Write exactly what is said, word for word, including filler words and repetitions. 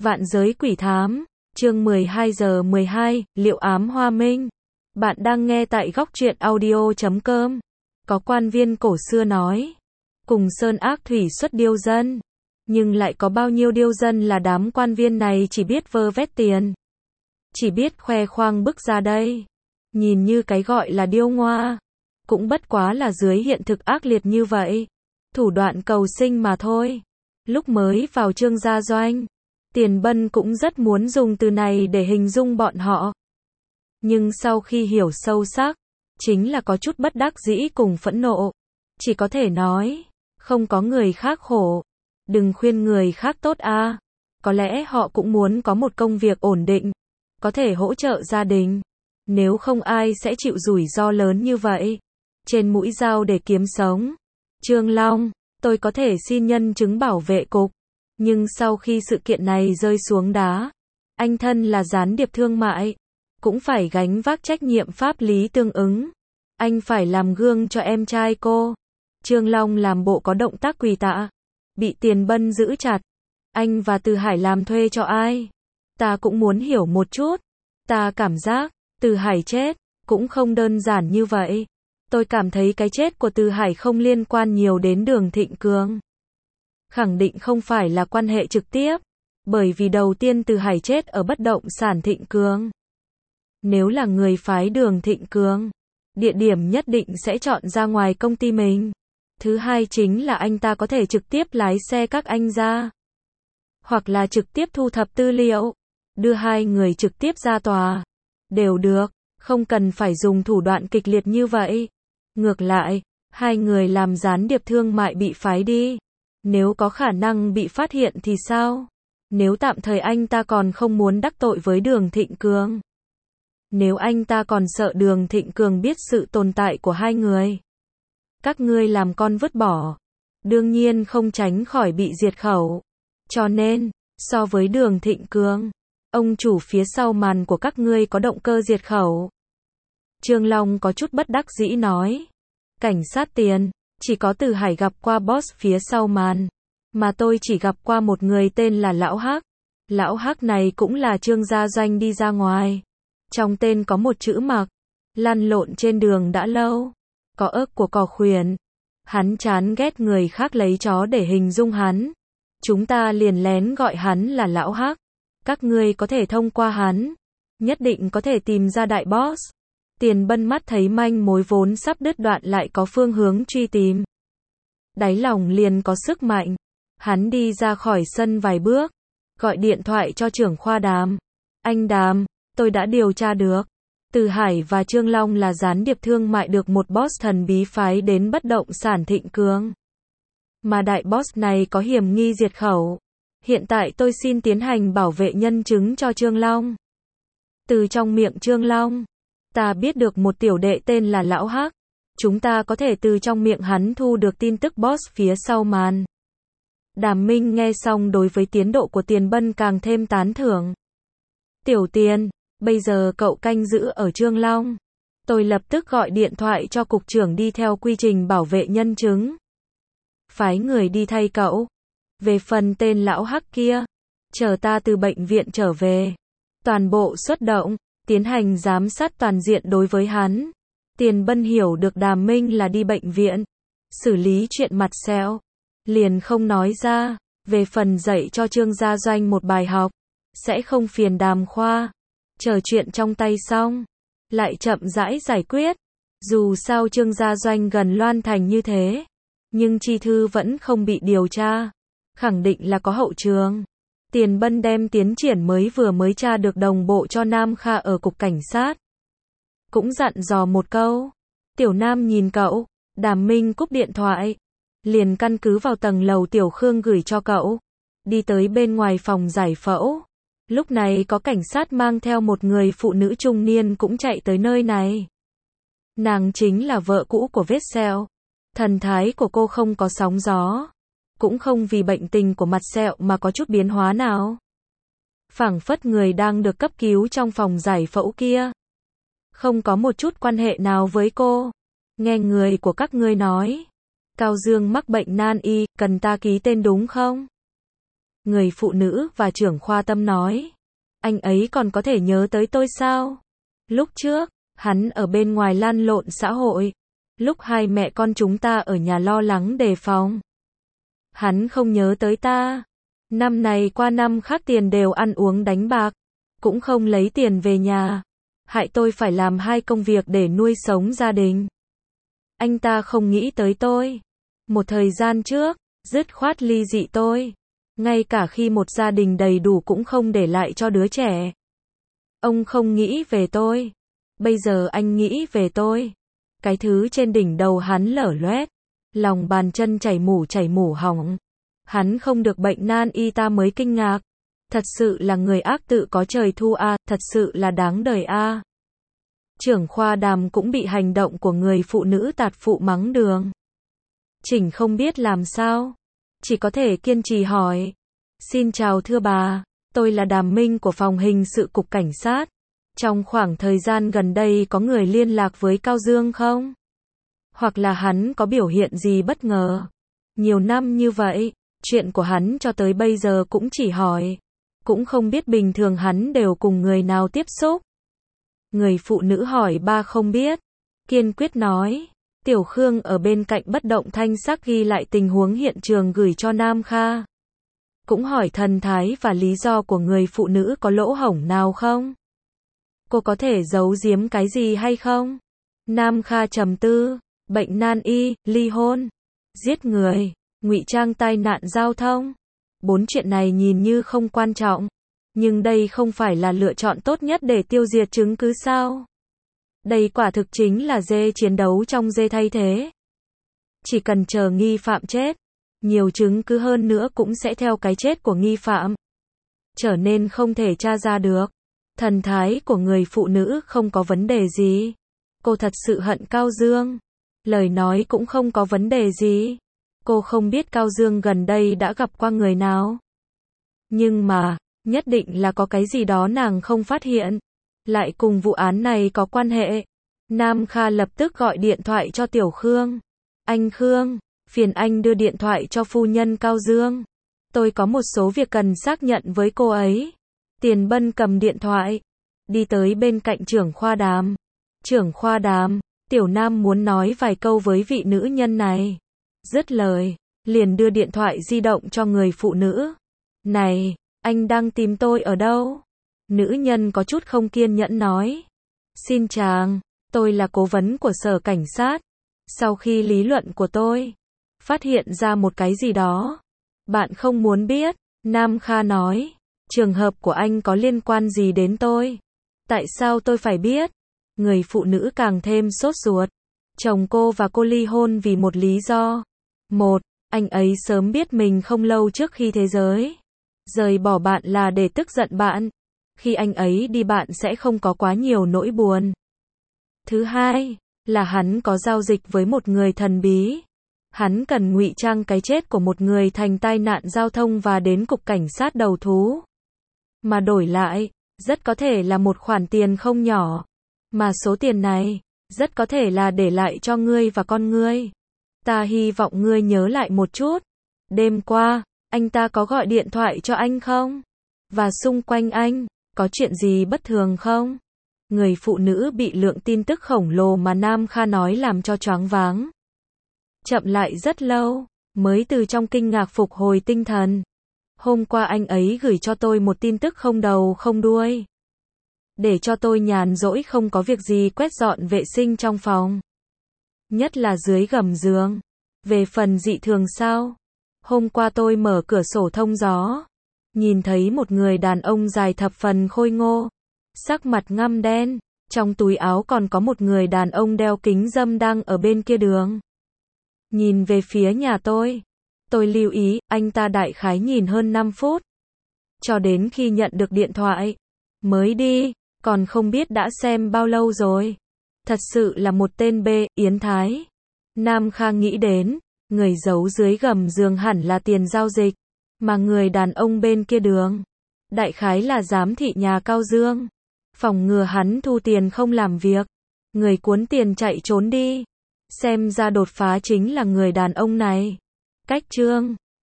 Vạn giới quỷ thám, chương mười hai giờ mười hai, liệu ám hoa minh. Bạn đang nghe tại góc truyện audio chấm com. Có quan viên cổ xưa nói, cùng sơn ác thủy xuất điêu dân. Nhưng lại có bao nhiêu điêu dân là đám quan viên này chỉ biết vơ vét tiền. Chỉ biết khoe khoang bức ra đây. Nhìn như cái gọi là điêu ngoa. Cũng bất quá là dưới hiện thực ác liệt như vậy. Thủ đoạn cầu sinh mà thôi. Lúc mới vào Trương gia doanh, Tiền Bân cũng rất muốn dùng từ này để hình dung bọn họ. Nhưng sau khi hiểu sâu sắc, chính là có chút bất đắc dĩ cùng phẫn nộ. Chỉ có thể nói, không có người khác khổ, đừng khuyên người khác tốt a. Có lẽ họ cũng muốn có một công việc ổn định, có thể hỗ trợ gia đình. Nếu không ai sẽ chịu rủi ro lớn như vậy, trên mũi dao để kiếm sống. Trương Long, tôi có thể xin nhân chứng bảo vệ cục. Nhưng sau khi sự kiện này rơi xuống đá, anh thân là gián điệp thương mại, cũng phải gánh vác trách nhiệm pháp lý tương ứng. Anh phải làm gương cho em trai cô. Trương Long làm bộ có động tác quỳ tạ, bị Tiền Bân giữ chặt. Anh và Từ Hải làm thuê cho ai? Ta cũng muốn hiểu một chút. Ta cảm giác, Từ Hải chết, cũng không đơn giản như vậy. Tôi cảm thấy cái chết của Từ Hải không liên quan nhiều đến Đường Thịnh Cường. Khẳng định không phải là quan hệ trực tiếp, bởi vì đầu tiên Từ Hải chết ở bất động sản Thịnh Cường. Nếu là người phái Đường Thịnh Cường, địa điểm nhất định sẽ chọn ra ngoài công ty mình. Thứ hai chính là anh ta có thể trực tiếp lái xe các anh ra, hoặc là trực tiếp thu thập tư liệu, đưa hai người trực tiếp ra tòa. Đều được, không cần phải dùng thủ đoạn kịch liệt như vậy. Ngược lại, hai người làm gián điệp thương mại bị phái đi. Nếu có khả năng bị phát hiện thì sao? Nếu tạm thời anh ta còn không muốn đắc tội với Đường Thịnh Cường. Nếu anh ta còn sợ Đường Thịnh Cường biết sự tồn tại của hai người. Các ngươi làm con vứt bỏ. Đương nhiên không tránh khỏi bị diệt khẩu. Cho nên, so với Đường Thịnh Cường, ông chủ phía sau màn của các ngươi có động cơ diệt khẩu. Trương Long có chút bất đắc dĩ nói. Cảnh sát Tiền, chỉ có Từ Hải gặp qua boss phía sau màn. Mà tôi chỉ gặp qua một người tên là Lão Hắc. Lão Hắc này cũng là Trương gia doanh đi ra ngoài. Trong tên có một chữ Mặc. Lăn lộn trên đường đã lâu. Có ớt của cò khuyển. Hắn chán ghét người khác lấy chó để hình dung hắn. Chúng ta liền lén gọi hắn là Lão Hắc. Các ngươi có thể thông qua hắn, nhất định có thể tìm ra đại boss. Tiền Bân mắt thấy manh mối vốn sắp đứt đoạn lại có phương hướng truy tìm. Đáy lòng liền có sức mạnh. Hắn đi ra khỏi sân vài bước, gọi điện thoại cho trưởng khoa Đàm. Anh Đàm, tôi đã điều tra được. Từ Hải và Trương Long là gián điệp thương mại được một boss thần bí phái đến bất động sản Thịnh Cường. Mà đại boss này có hiểm nghi diệt khẩu. Hiện tại tôi xin tiến hành bảo vệ nhân chứng cho Trương Long. Từ trong miệng Trương Long, ta biết được một tiểu đệ tên là Lão Hắc. Chúng ta có thể từ trong miệng hắn thu được tin tức boss phía sau màn. Đàm Minh nghe xong đối với tiến độ của Tiền Bân càng thêm tán thưởng. Tiểu Tiền, bây giờ cậu canh giữ ở Trương Long. Tôi lập tức gọi điện thoại cho cục trưởng đi theo quy trình bảo vệ nhân chứng. Phái người đi thay cậu. Về phần tên Lão Hắc kia, chờ ta từ bệnh viện trở về. Toàn bộ xuất động, tiến hành giám sát toàn diện đối với hắn. Tiền Bân hiểu được Đàm Minh là đi bệnh viện, xử lý chuyện mặt sẹo. Liền không nói ra, về phần dạy cho Trương gia doanh một bài học, sẽ không phiền Đàm khoa. Chờ chuyện trong tay xong, lại chậm rãi giải quyết. Dù sao Trương gia doanh gần Loan Thành như thế, nhưng chi thư vẫn không bị điều tra. Khẳng định là có hậu trường. Tiền Bân đem tiến triển mới vừa mới tra được đồng bộ cho Nam Kha ở cục cảnh sát. Cũng dặn dò một câu. Tiểu Nam nhìn cậu. Đàm Minh cúp điện thoại. Liền căn cứ vào tầng lầu Tiểu Khương gửi cho cậu. Đi tới bên ngoài phòng giải phẫu. Lúc này có cảnh sát mang theo một người phụ nữ trung niên cũng chạy tới nơi này. Nàng chính là vợ cũ của Vết-sẹo. Thần thái của cô không có sóng gió. Cũng không vì bệnh tình của mặt sẹo mà có chút biến hóa nào. Phảng phất người đang được cấp cứu trong phòng giải phẫu kia. Không có một chút quan hệ nào với cô. Nghe người của các ngươi nói, Cao Dương mắc bệnh nan y, cần ta ký tên đúng không? Người phụ nữ và trưởng khoa tâm nói. Anh ấy còn có thể nhớ tới tôi sao? Lúc trước, hắn ở bên ngoài lăn lộn xã hội. Lúc hai mẹ con chúng ta ở nhà lo lắng đề phòng. Hắn không nhớ tới ta. Năm này qua năm khác tiền đều ăn uống đánh bạc. Cũng không lấy tiền về nhà. Hại tôi phải làm hai công việc để nuôi sống gia đình. Anh ta không nghĩ tới tôi. Một thời gian trước, dứt khoát ly dị tôi. Ngay cả khi một gia đình đầy đủ cũng không để lại cho đứa trẻ. Ông không nghĩ về tôi. Bây giờ anh nghĩ về tôi. Cái thứ trên đỉnh đầu hắn lở loét. Lòng bàn chân chảy mủ chảy mủ hỏng. Hắn không được bệnh nan y ta mới kinh ngạc. Thật sự là người ác tự có trời thu a, thật sự là đáng đời a. Trưởng khoa Đàm cũng bị hành động của người phụ nữ tạt phụ mắng đường. Chỉnh không biết làm sao. Chỉ có thể kiên trì hỏi. Xin chào thưa bà, tôi là Đàm Minh của phòng hình sự cục cảnh sát. Trong khoảng thời gian gần đây có người liên lạc với Cao Dương không? Hoặc là hắn có biểu hiện gì bất ngờ? Nhiều năm như vậy, chuyện của hắn cho tới bây giờ cũng chỉ hỏi. Cũng không biết bình thường hắn đều cùng người nào tiếp xúc. Người phụ nữ hỏi ba không biết. Kiên quyết nói. Tiểu Khương ở bên cạnh bất động thanh sắc ghi lại tình huống hiện trường gửi cho Nam Kha. Cũng hỏi thần thái và lý do của người phụ nữ có lỗ hổng nào không? Cô có thể giấu giếm cái gì hay không? Nam Kha trầm tư. Bệnh nan y, ly hôn, giết người, ngụy trang tai nạn giao thông. Bốn chuyện này nhìn như không quan trọng. Nhưng đây không phải là lựa chọn tốt nhất để tiêu diệt chứng cứ sao? Đây quả thực chính là dê chiến đấu trong dê thay thế. Chỉ cần chờ nghi phạm chết, nhiều chứng cứ hơn nữa cũng sẽ theo cái chết của nghi phạm. Trở nên không thể tra ra được. Thần thái của người phụ nữ không có vấn đề gì. Cô thật sự hận Cao Dương. Lời nói cũng không có vấn đề gì. Cô không biết Cao Dương gần đây đã gặp qua người nào. Nhưng mà, nhất định là có cái gì đó nàng không phát hiện. Lại cùng vụ án này có quan hệ. Nam Kha lập tức gọi điện thoại cho Tiểu Khương. Anh Khương, phiền anh đưa điện thoại cho phu nhân Cao Dương. Tôi có một số việc cần xác nhận với cô ấy. Tiền Bân cầm điện thoại. Đi tới bên cạnh trưởng khoa Đàm. Trưởng khoa Đàm, Tiểu Nam muốn nói vài câu với vị nữ nhân này. Dứt lời, liền đưa điện thoại di động cho người phụ nữ. Này, anh đang tìm tôi ở đâu? Nữ nhân có chút không kiên nhẫn nói. Xin chàng, tôi là cố vấn của sở cảnh sát. Sau khi lý luận của tôi phát hiện ra một cái gì đó bạn không muốn biết, Nam Kha nói. Trường hợp của anh có liên quan gì đến tôi? Tại sao tôi phải biết? Người phụ nữ càng thêm sốt ruột. Chồng cô và cô ly hôn vì một lý do. Một, anh ấy sớm biết mình không lâu trước khi thế giới rời bỏ bạn là để tức giận bạn. Khi anh ấy đi bạn sẽ không có quá nhiều nỗi buồn. Thứ hai, là hắn có giao dịch với một người thần bí. Hắn cần ngụy trang cái chết của một người thành tai nạn giao thông và đến cục cảnh sát đầu thú. Mà đổi lại, rất có thể là một khoản tiền không nhỏ. Mà số tiền này, rất có thể là để lại cho ngươi và con ngươi. Ta hy vọng ngươi nhớ lại một chút. Đêm qua, anh ta có gọi điện thoại cho anh không? Và xung quanh anh, có chuyện gì bất thường không? Người phụ nữ bị lượng tin tức khổng lồ mà Nam Kha nói làm cho choáng váng. Chậm lại rất lâu, mới từ trong kinh ngạc phục hồi tinh thần. Hôm qua anh ấy gửi cho tôi một tin tức không đầu không đuôi. Để cho tôi nhàn rỗi không có việc gì quét dọn vệ sinh trong phòng. Nhất là dưới gầm giường. Về phần dị thường sao? Hôm qua tôi mở cửa sổ thông gió. Nhìn thấy một người đàn ông dài thập phần khôi ngô. Sắc mặt ngăm đen. Trong túi áo còn có một người đàn ông đeo kính râm đang ở bên kia đường. Nhìn về phía nhà tôi. Tôi lưu ý, anh ta đại khái nhìn hơn năm phút. Cho đến khi nhận được điện thoại. Mới đi, còn không biết đã xem bao lâu rồi. Thật sự là một tên bê, Yến Thái. Nam Kha nghĩ đến, người giấu dưới gầm giường hẳn là tiền giao dịch. Mà người đàn ông bên kia đường. Đại khái là giám thị nhà Cao Dương. Phòng ngừa hắn thu tiền không làm việc. Người cuốn tiền chạy trốn đi. Xem ra đột phá chính là người đàn ông này. Cách chương